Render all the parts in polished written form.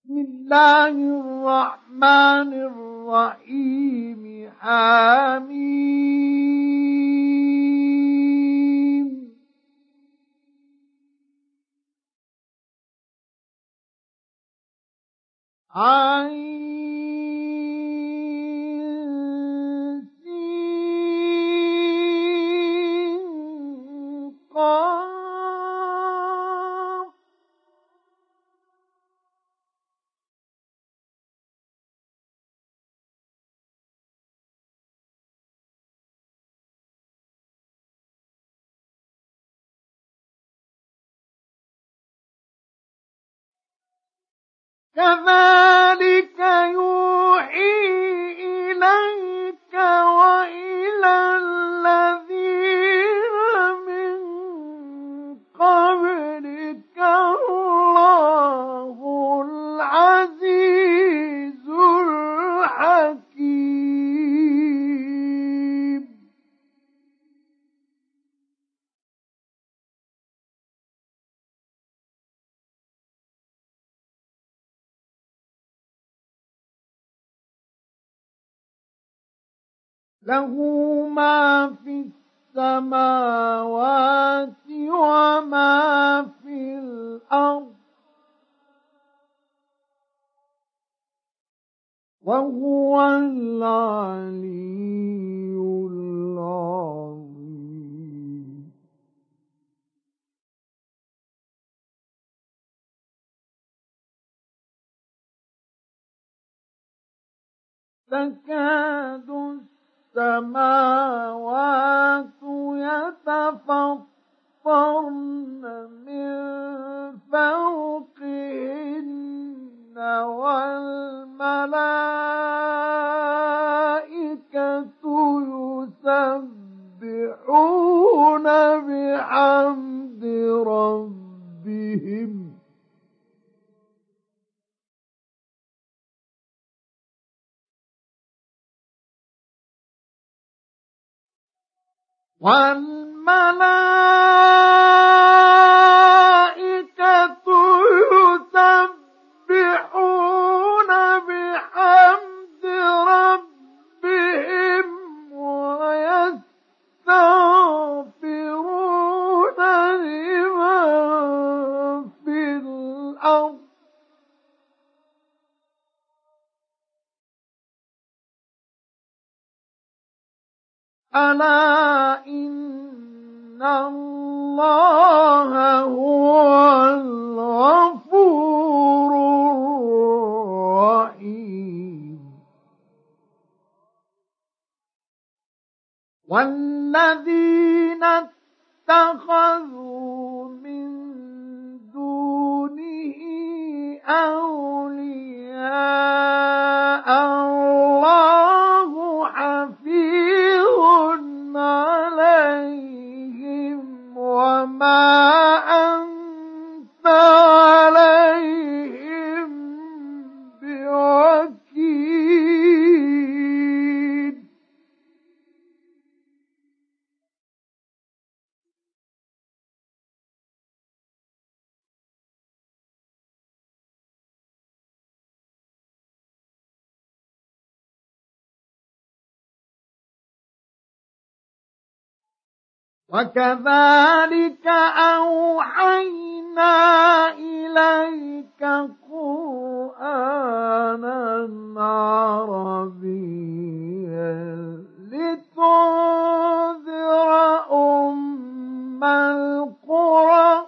بسم الله الرحمن الرحيم حميم عين سين قاف كذلك يوحي إليك وإلى الذين من قبلك الله العزيز الحكيم له ما في السماوات وما في الأرض وهو العلي العظيم تكاد السماوات يتفطرن من فوقهن والملائكة يسبحون بحمد ربهم والملائكة يسبحون بحمد ربهم ويستغفرون لمن في الأرض ألا إن الله هو الغفور الرحيم والذين اتخذوا من دونه أولياء الله حفيظ عليهم وما أنت عليهم بوكيل وكذلك أوحينا إليك قرآنا عربيا لتنذر أم القرى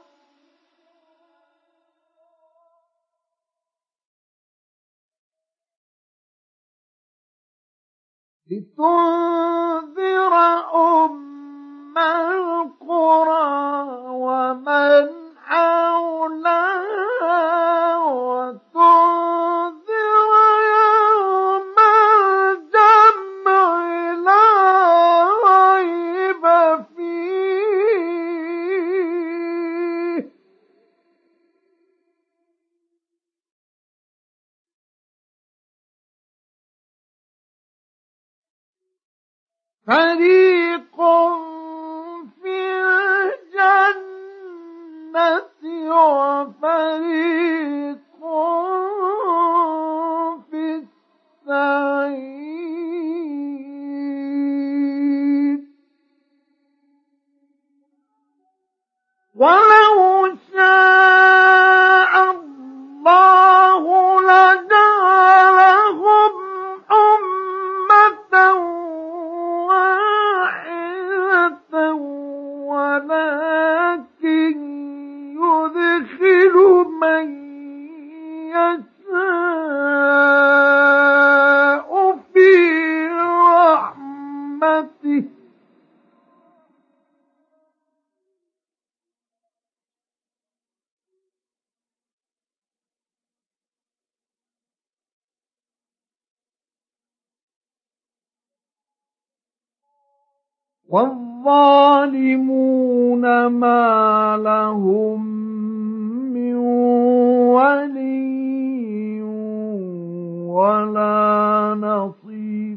القرى ومن حولها وتنذر يوم الجمع لا ريب فيه فريق في الجنة وفريق والظالمون ما لهم من ولي ولا نصير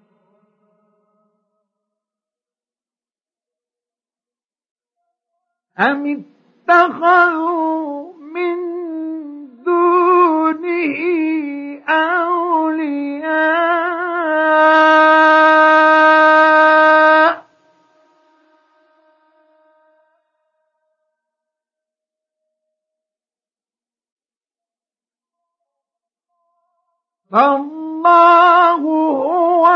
أم اتخذوا من دونه أولياء فالله هو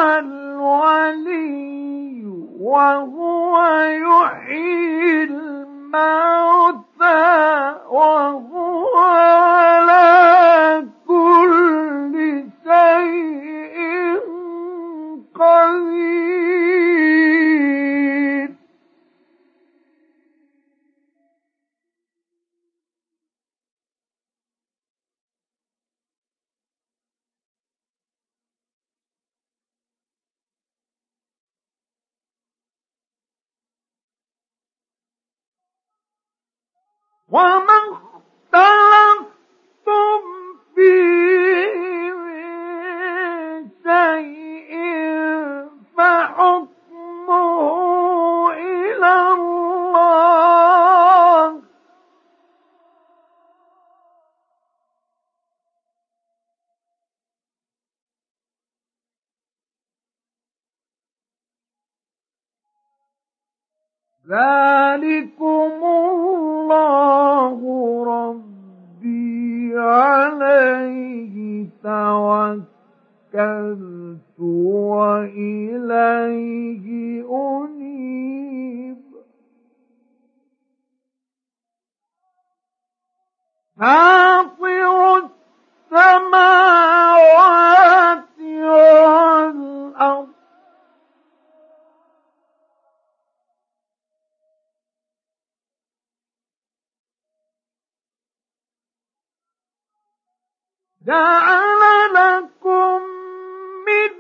الولي وهو يحيي الموتى وهو على كل شيء قدير وما اختلفتم فيه من شيء فحكمه إلى الله ذلكم الله ربي عليه توكلت وإليه أنيب فاطر السماوات والأرض جعل لكم من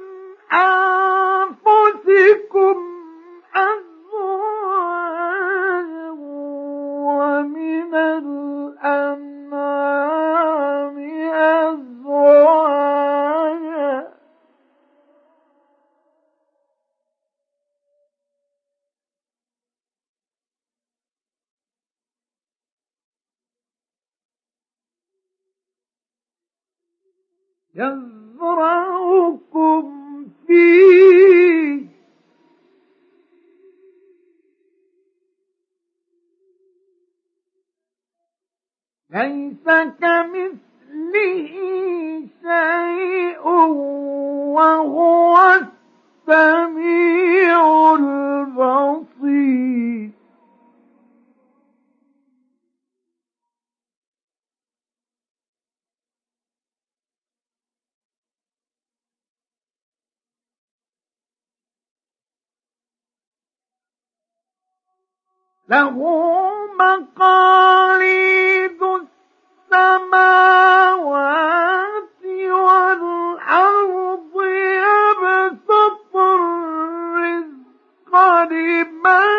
أنفسكم أزواجا ومن الأنعام أزواجا يزرعكم فيه ليس كمثله شيء وهو السميع البصير له مقاليد السماوات والأرض يبسط الرزق لمن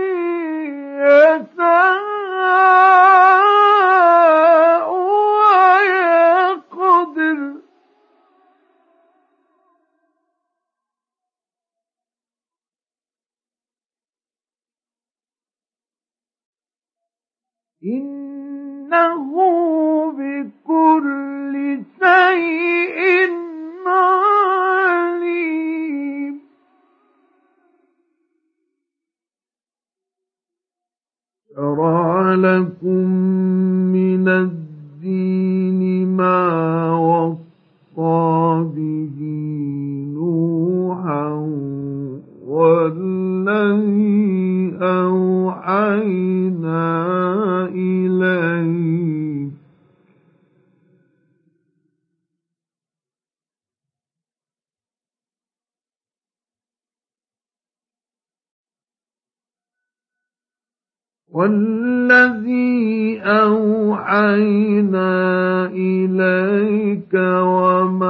يشاء ويقدر إنه بكل شيء عليم شرع لكم من الدين ما وصى به نوحا والذي أوحينا إليك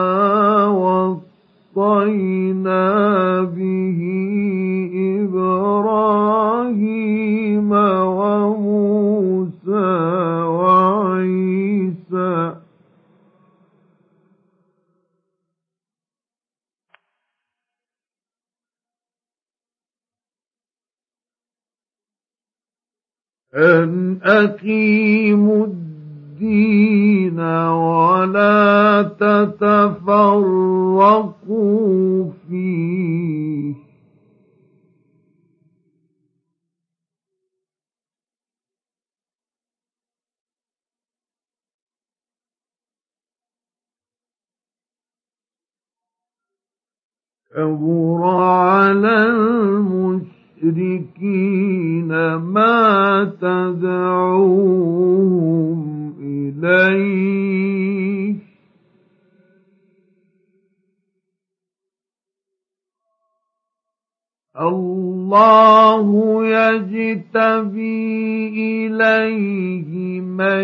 وما وصينا به إبراهيم أن أقيموا الدين ولا تتفرقوا فيه كبر على المشركين ما تدعوهم إليه الله يجتبي إليه من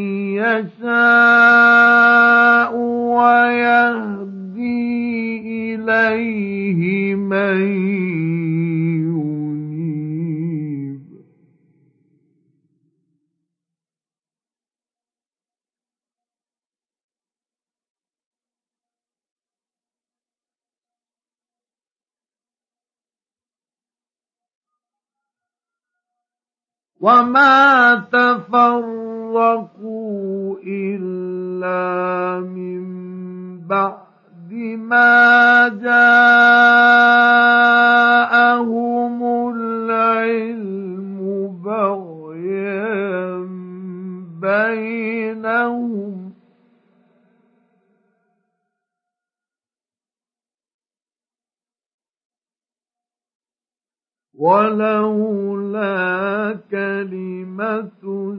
يشاء ويهدي إليه من ينيب وما تفرقوا إلا من بعد ما جاءهم العلم بغيا بينهم ولولا كلمة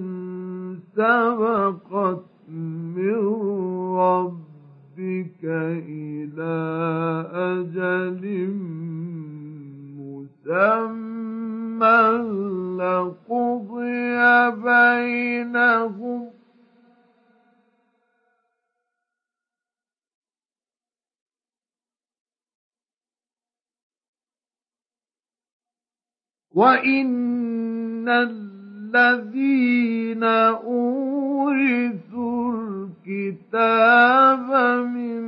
سبقت من ربك إلى أجل مسمى لقضي بينهم وإن الذين أورثوا الكتاب من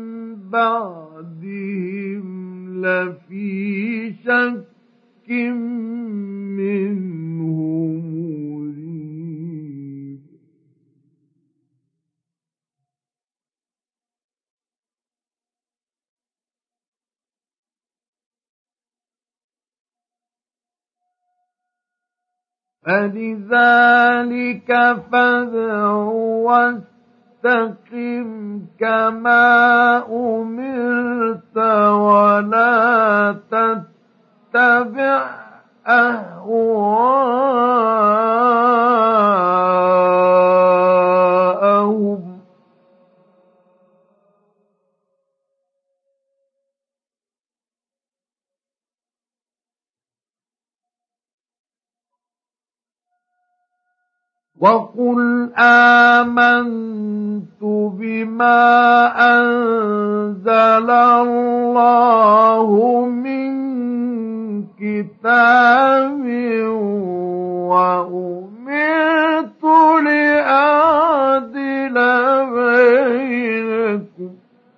بعدهم لفي شك منه مريب فلذلك فادع واستقم كما أمرت ولا تتبع أهواءهم وقل آمنت بما أنزل الله من كتاب وأمرت لأعدل بينكم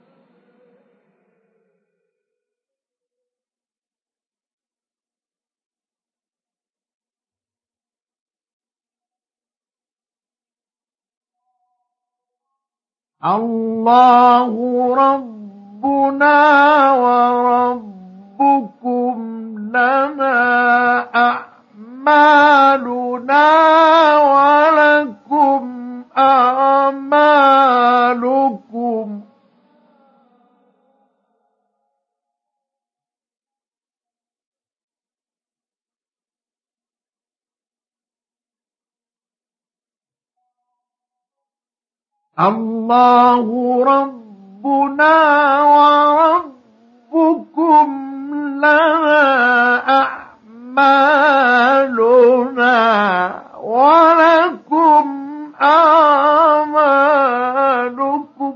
الله ربنا وربكم لنا أعمالنا ولكم أعمالكم الله ربنا وربكم لنا أعمالنا ولكم أعمالكم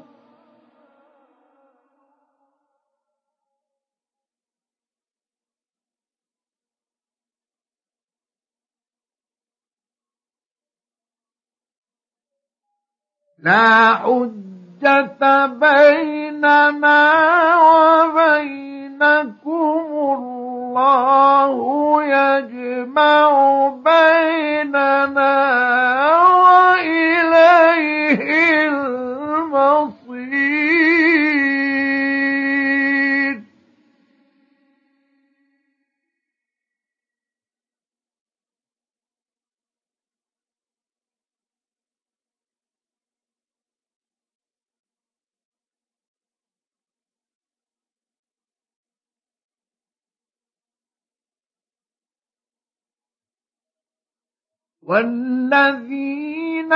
لا حجة بيننا وبينكم الله يجمع بيننا وإليه المصير. والذين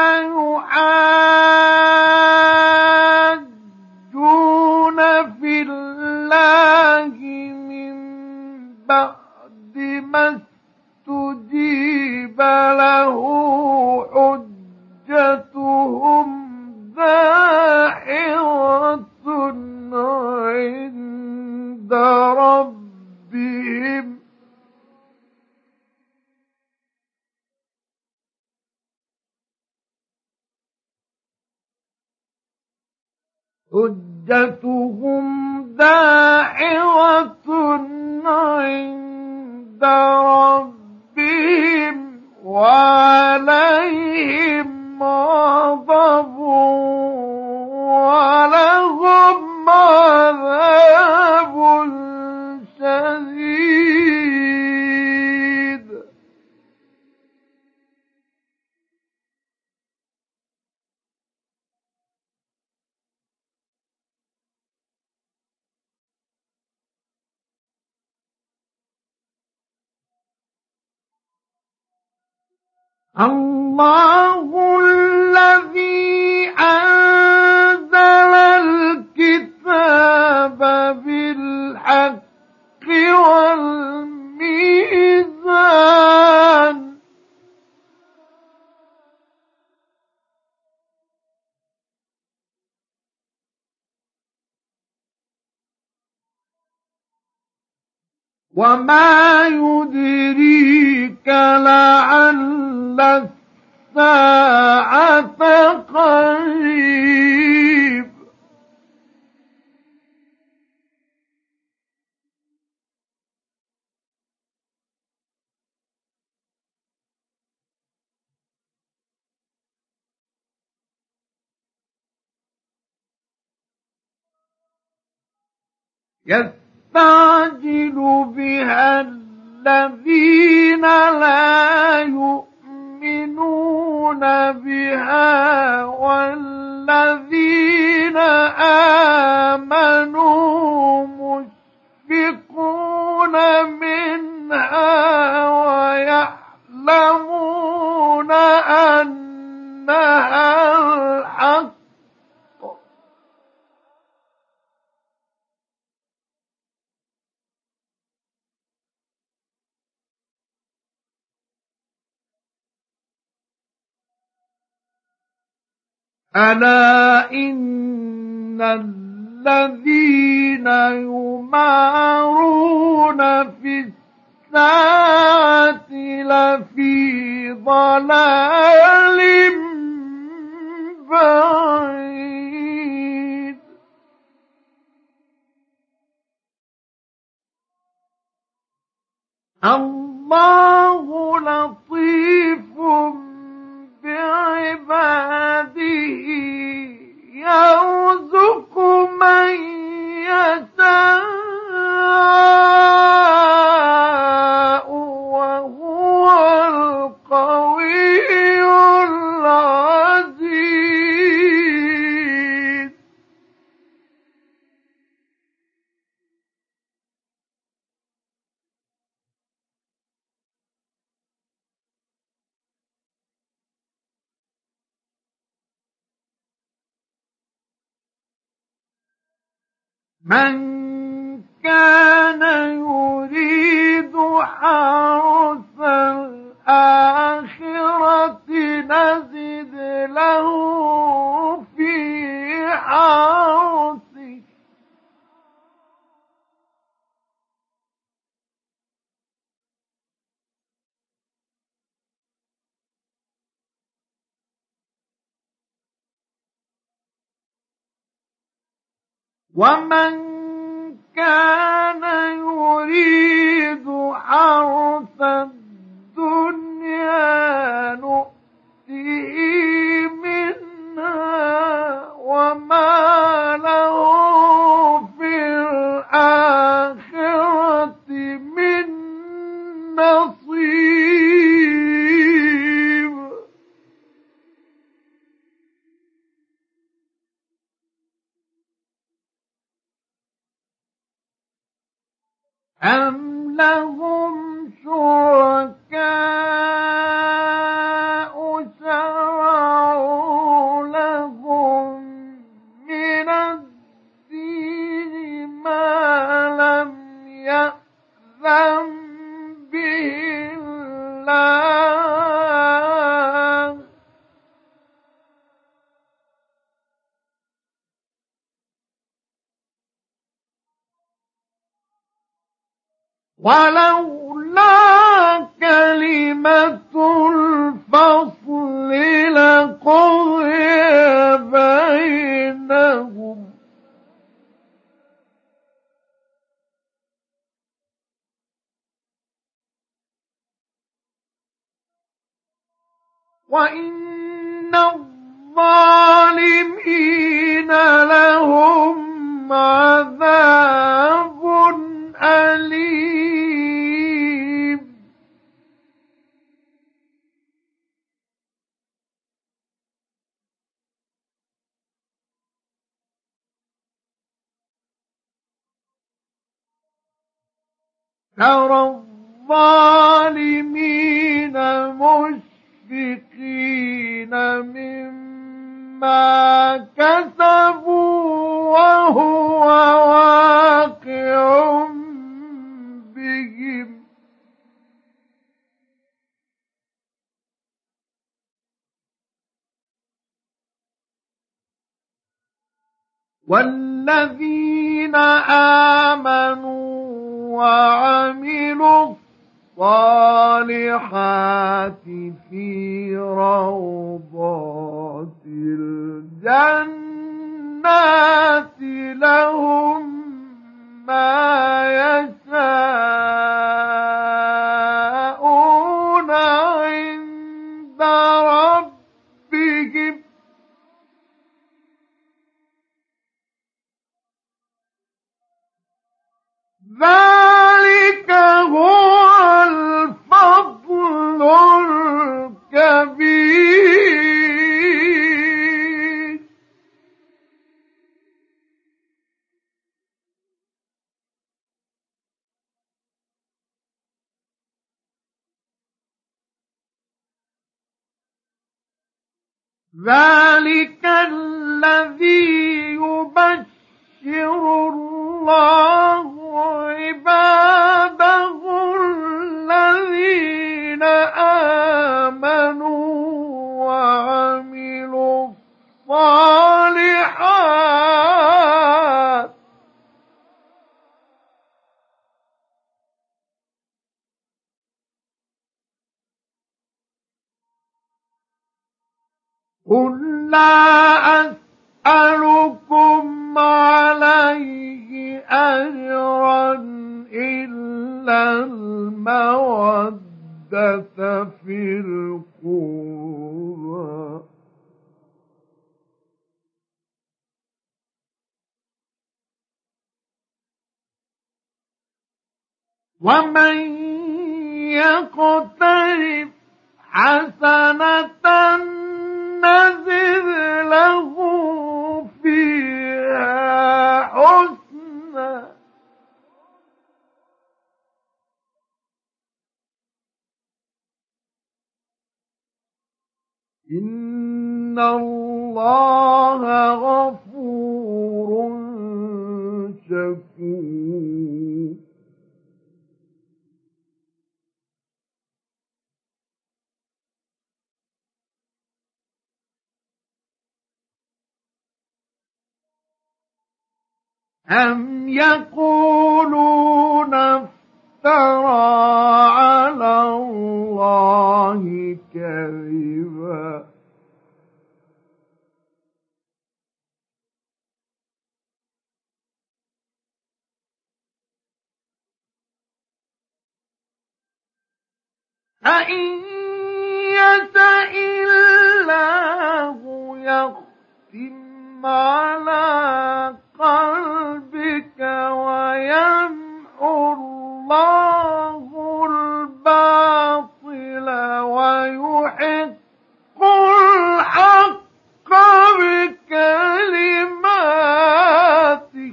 يحاجون في الله من بعد ما استجيب له حجتهم داحضة عند ربهم عند ربهم وعليهم غضب ولهم عذاب شديد. الله الذي أنزل الكتاب بالحق والميزان وما يدريك لعل الساعة قريب. يستعجل بها الذين لا يؤمنون بها والذين آمنوا مشفقون منها ويعلمون أنها الحق. ألا إن الذين يمارون في الساعة لفي ضلال بعيد. الله لطيف بعباده يرزق من يشاء وهو القوي العزيز. من كان يريد حرث الآخرة نزد له في حرثه ومن كان يريد حرث الدنيا نؤته منها وما له في الآخرة من نصيب. أم لهم شركاء شرعوا لهم من الدين ما لم يأذن به الله ولولا كلمة الفصل لقضي بينهم وإن الظالمين لهم عذاب أليم. ترى الظالمين مشفقين مما كسبوا وهو واقع بهم والذين آمنوا وعملوا الصالحات في روضات الجنات لهم ما يشاءون عند ربهم ذلك هو الفضل الكبير. ذلك الذي يبشر الله عباده الذين آمنوا وعملوا الصالحات قل لا أسألكم عليه أجرا إلا المودة في القربى ومن يقترف حسنة نزد له فيها حسنا إن الله غفور شكور. أم يقولون افترى على الله كذبا فإن يشأ الله يختم على قلبك ويمحو الله الباطل ويحق الحق بكلماته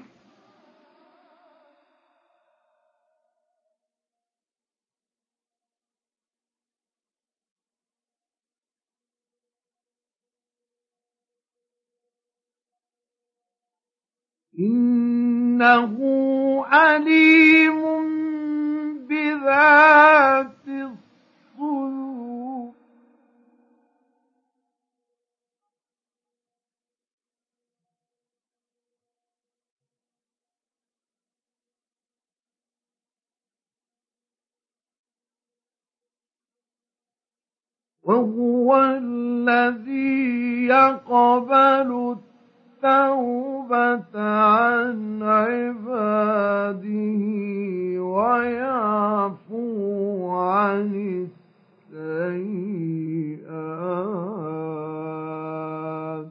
إنه عليم بذات الصدور وهو الذي يقبل التوبة عن عباده ويعفو عن السيئات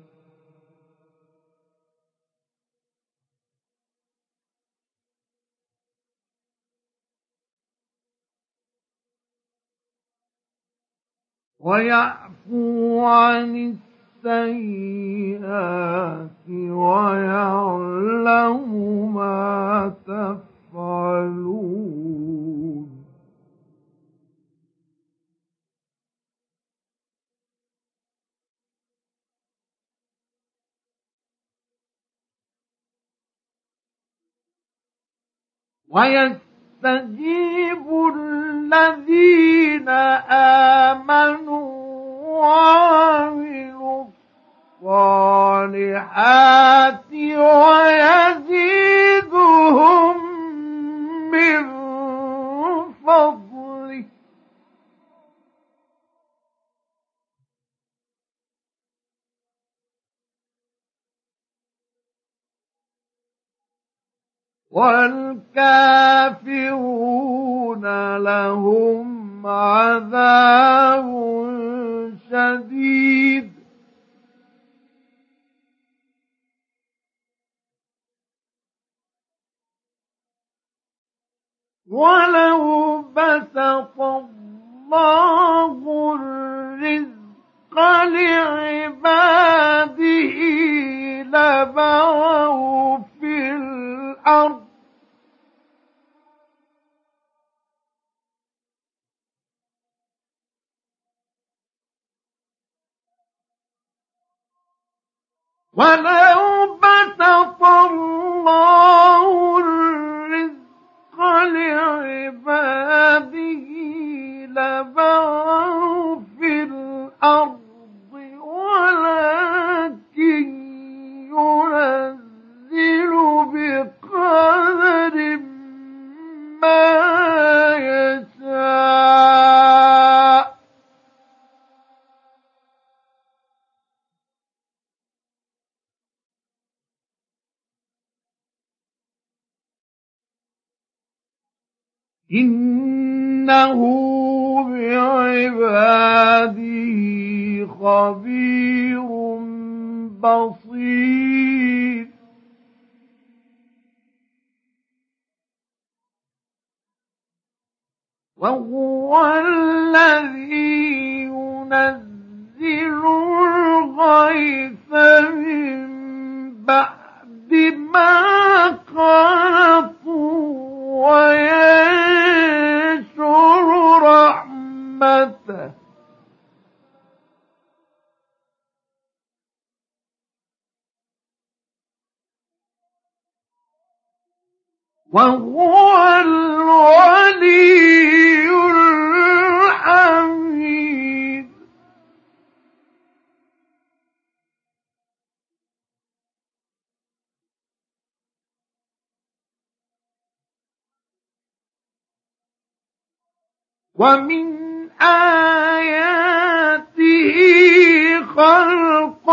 ويعلم ما تفعلون ويستجيب الذين آمنوا وعملوا الصالحات ويزيدهم من فضله والكافرون لهم عذاب شديد ولو بسط الله الرزق لعباده لبغوا في الأرض ولو بسط الله الرزق لعباده لبغوا في الأرض ولكن ينزل بقدر ما يشاء إنه بعباده خبير بصير وهو الذي ينزل الغيث من بعد ما قنطوا وينشر رحمته وهو الولي الحميد ومن آياته خلق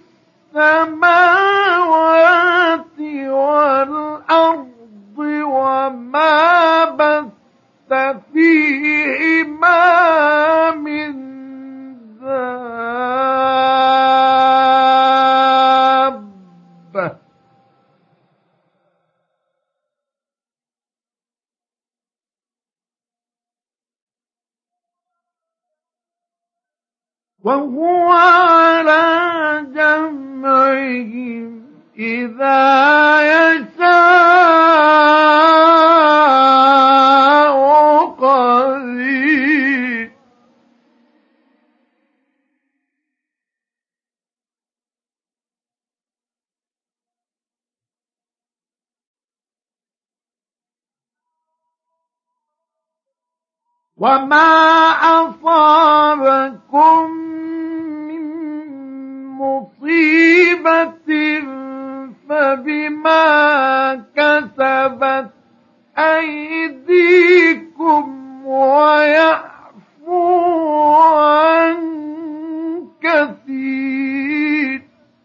السماوات والأرض وما بث فيهما ربه وهو على جمعهم إذا يشاء قدير وما أصابكم من مصيبة فبما كسبت أيديكم ويعفو عن كثير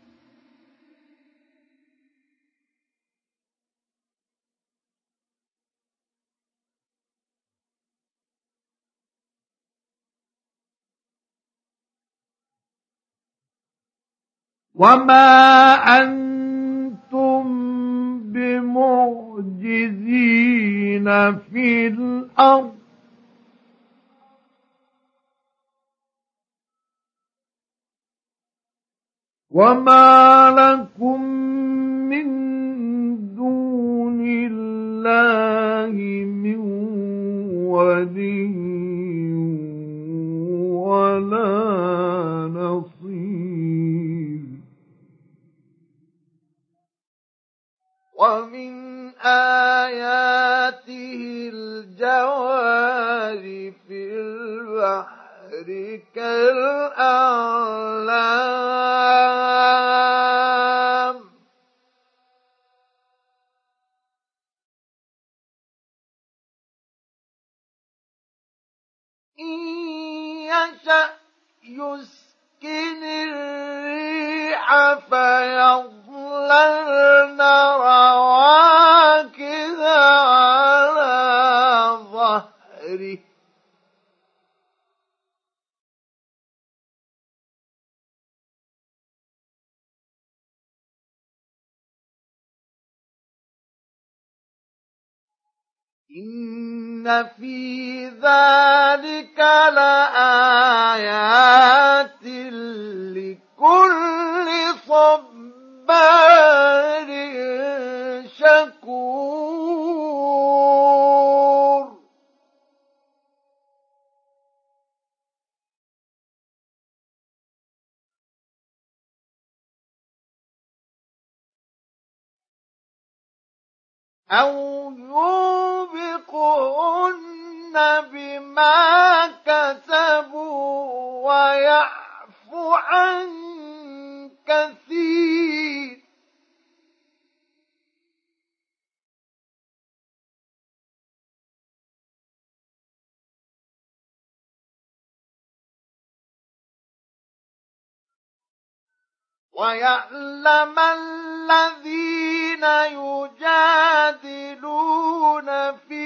وما أنتم بمعجزين في الأرض وما لكم من دون الله من ولي ولا نصير ومن آياته الجوار في البحر كالأعلام إن يشأ يسكن الريح فيظللن رواكد على ظهره إن في ذلك لآيات لكل صبار شكور أو يوبقهن بما كسبوا ويعفو عن كثير ويعلم الذين يجادلون في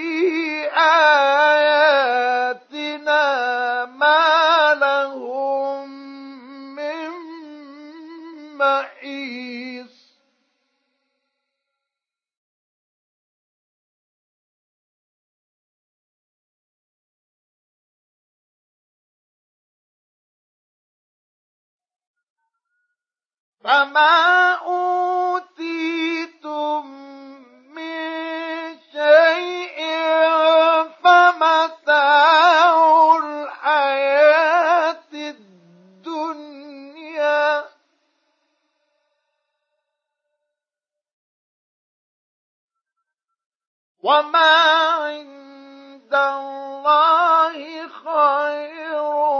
آياتنا ما لهم من محيص فما أوتيتم من شيء فمتاع الحياة الدنيا وما عند الله خير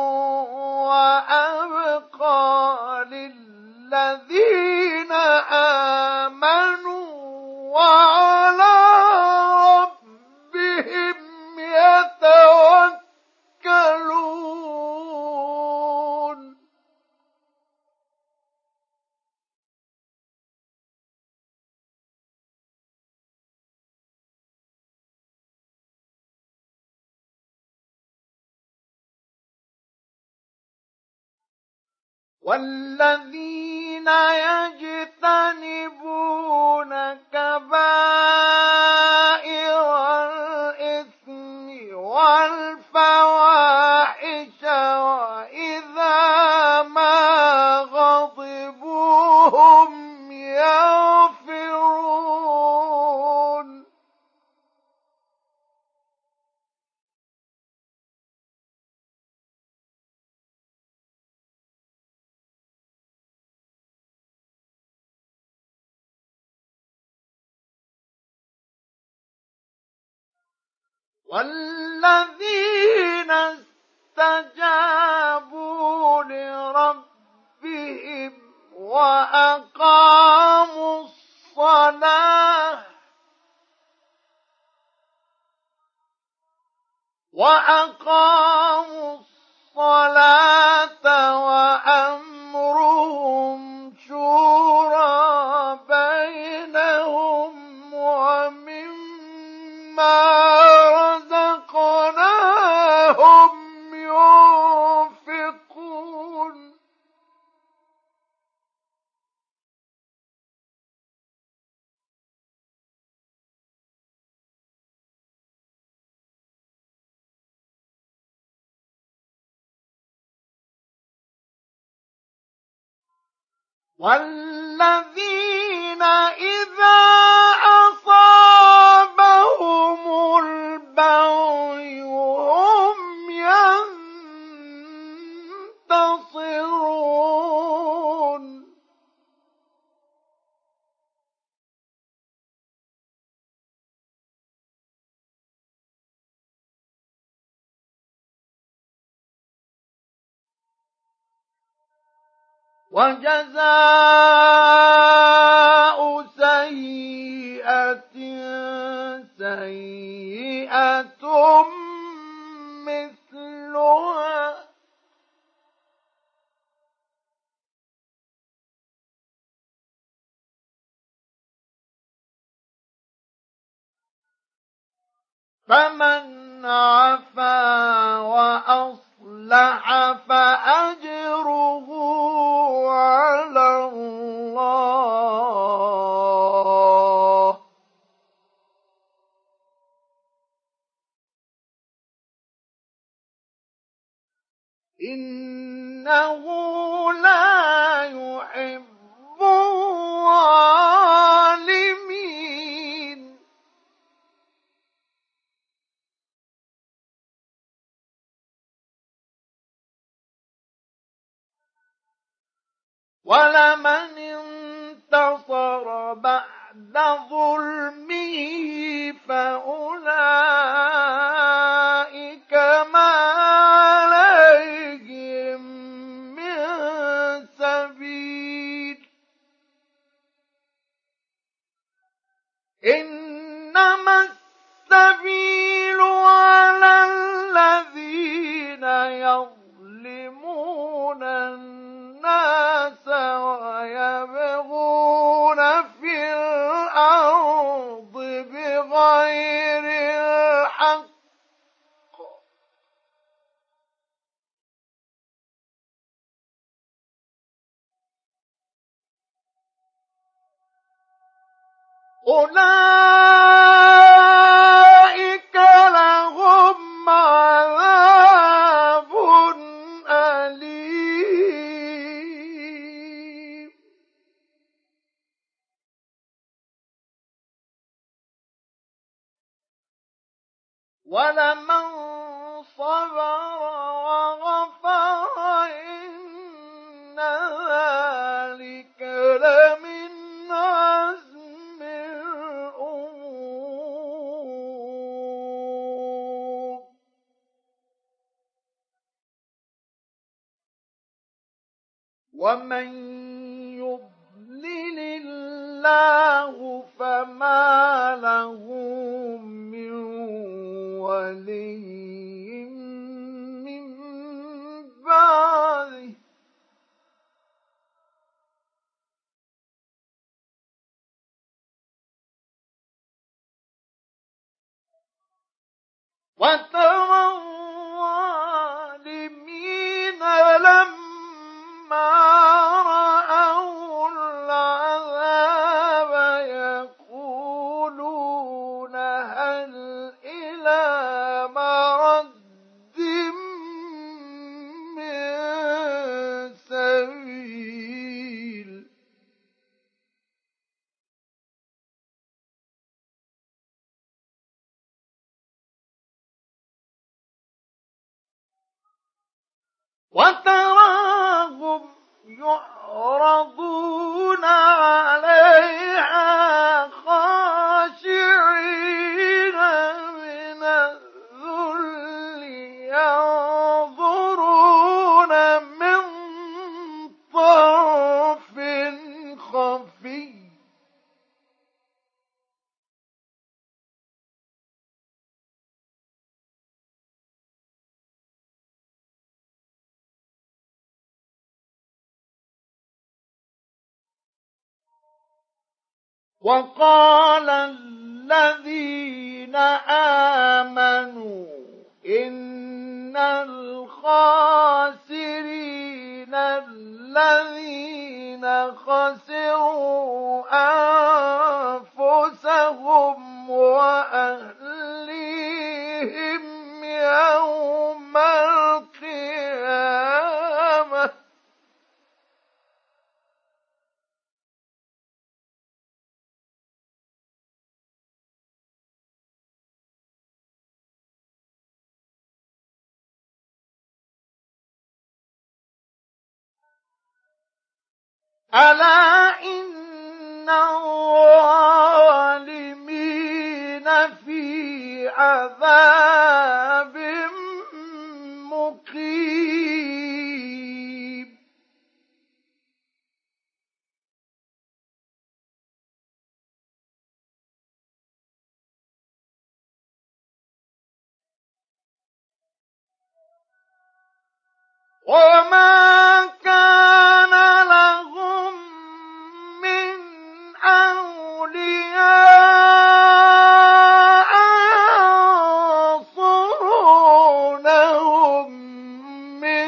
وأبقى للذين آمنوا وعلى ربهم يتوكلون والذين يجتنبون يغفرون والذين استجابوا لربهم وأقاموا الصلاة وأمرهم شورى بينهم ومما رزقناهم ينفقون والذين إذا أصابهم البغي هم ينتصرون وجزاء سيئة سيئة مثلها فمن عفا وأصلح فأجره على الله إنه لا يحب الظالمين ولمن انتصر بعد ظلمه فأولئك ما عليهم من سبيل إنما السبيل على الذين يظلمون الناس ويبغون في الأرض بغير الحق أولئك لهم عذاب أليم ولمن صبر وغفر إن ذلك لمن عزم الأمور ومن يضلل الله فما له من ولي من بعده وترى الظالمين لما رأوا العذاب يقولون هل إلى مرد من سبيل وتراهم يعرضون عليها خاشعين من الذل ينظرون من طرف خفي وقال الذين آمنوا إن الخاسرين الذين خسروا أنفسهم وأهليهم يوم القيامة ألا إن الظالمين في عذاب مقيم وما كان لهم من أولياء ينصرونهم من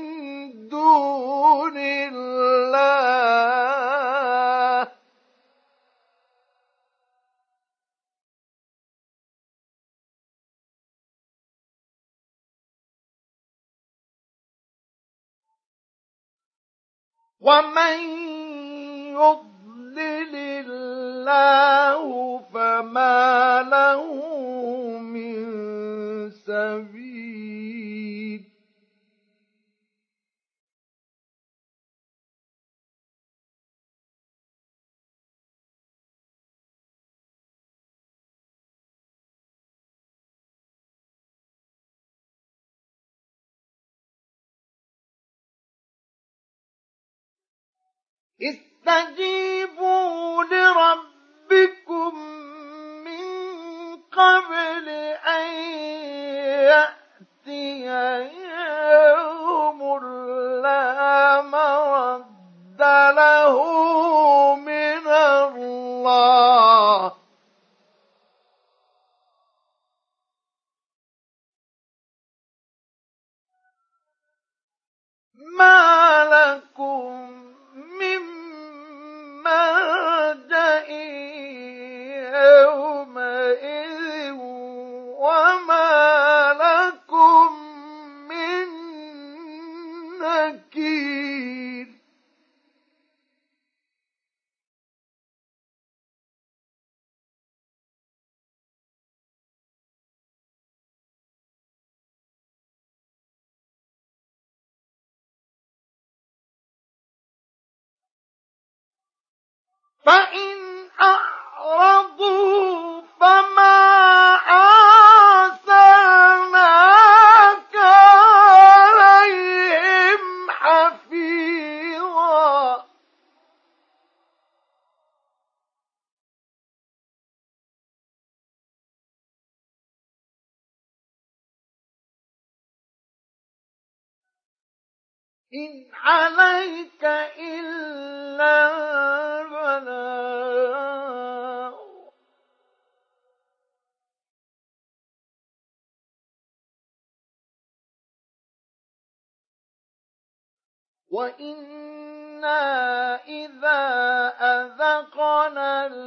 دون الله ومن يضلل الله فما له من سبيل استجيبوا لربكم من قبل أن يأتي يوم لا مرد له من الله ما لكم من ملجأ يومئذ وما لكم من نكير فإن أعرضوا فما أرسلناك عليهم حفيظا إن عليك إلا البلاغ وإنا إذا أذقنا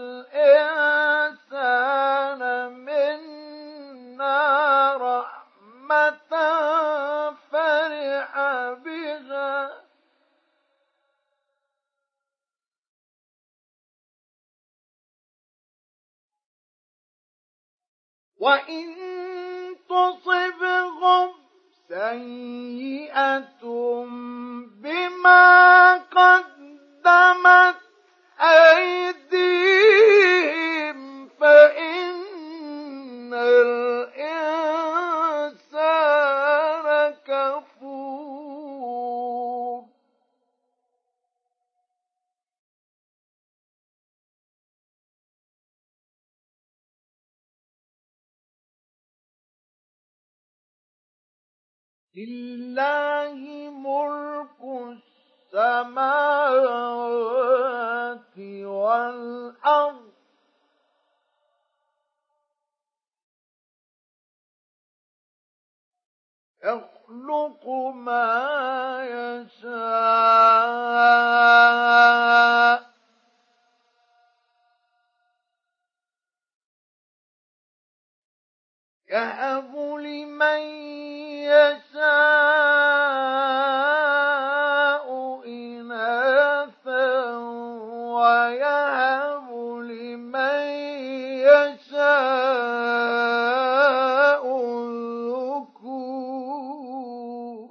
الإنسان منا رحمة فرح بها وإن تصبهم سيئة بما قدمت أيديهم فإن الإنسان كفور لله ملك السماوات والأرض يخلق ما يشاء يهب لمن يشاء إناثا ويهب لمن يشاء الذكور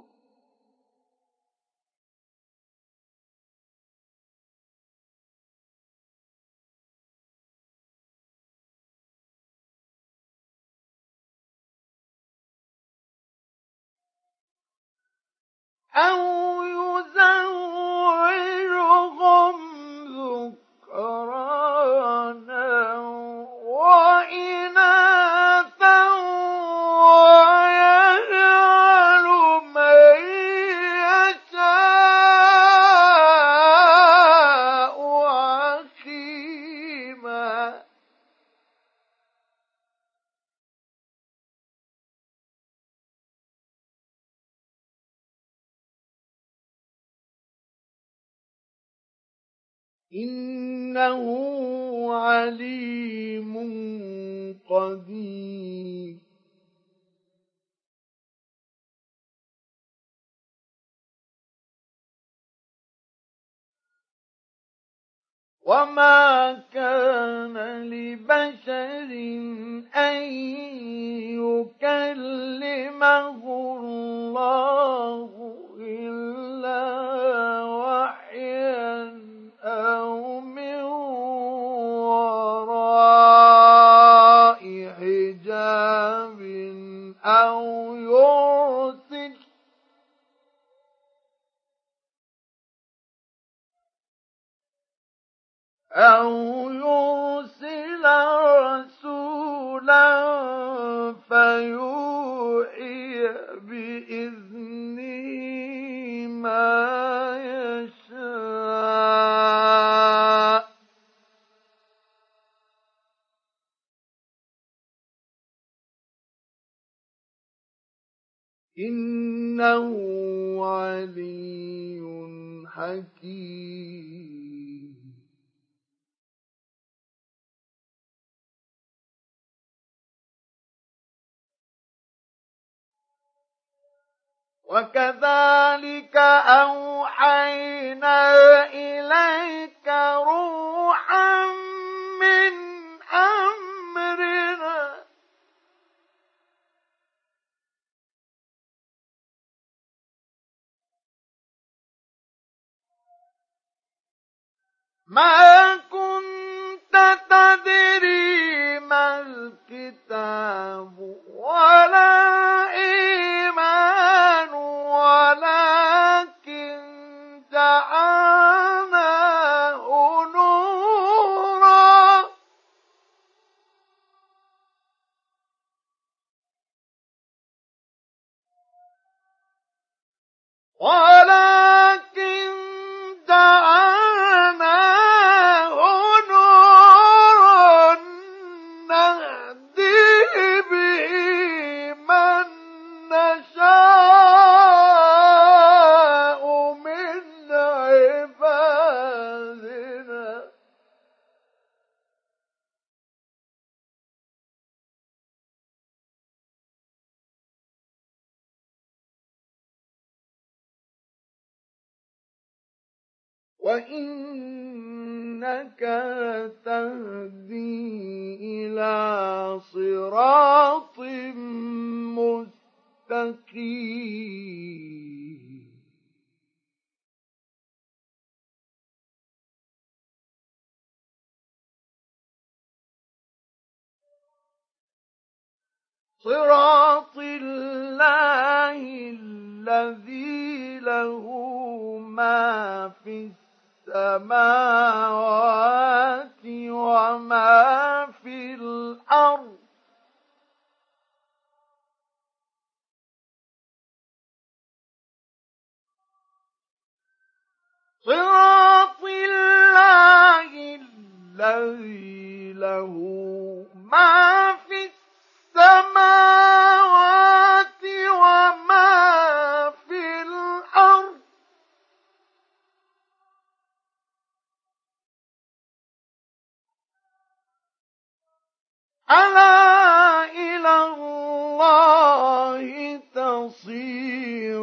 أو يزوجهم ذكرانا وإناثا ويجعل من يشاء عقيما إنه عليم قدير وما كان لبشر أن يكلمه الله إلا وحيا أو من وراء حجاب أو يرسل رسولا فيوحي بإذنه ما يشاء إنه علي حكيم وكذلك أوحينا إليك روحا من أمرنا ما كنت تدري ما الكتاب ولا إيمان ولكن جعلناه نورا ولكن جعلناه نورا نهدي به من نشاء من عبادنا وإنك لتهدي إلى صراط مستقيم صراط الله الذي له ما في السماوات وما في الأرض صراط الله الذي له ما في السماوات وما في الأرض ألا إلى الله تصير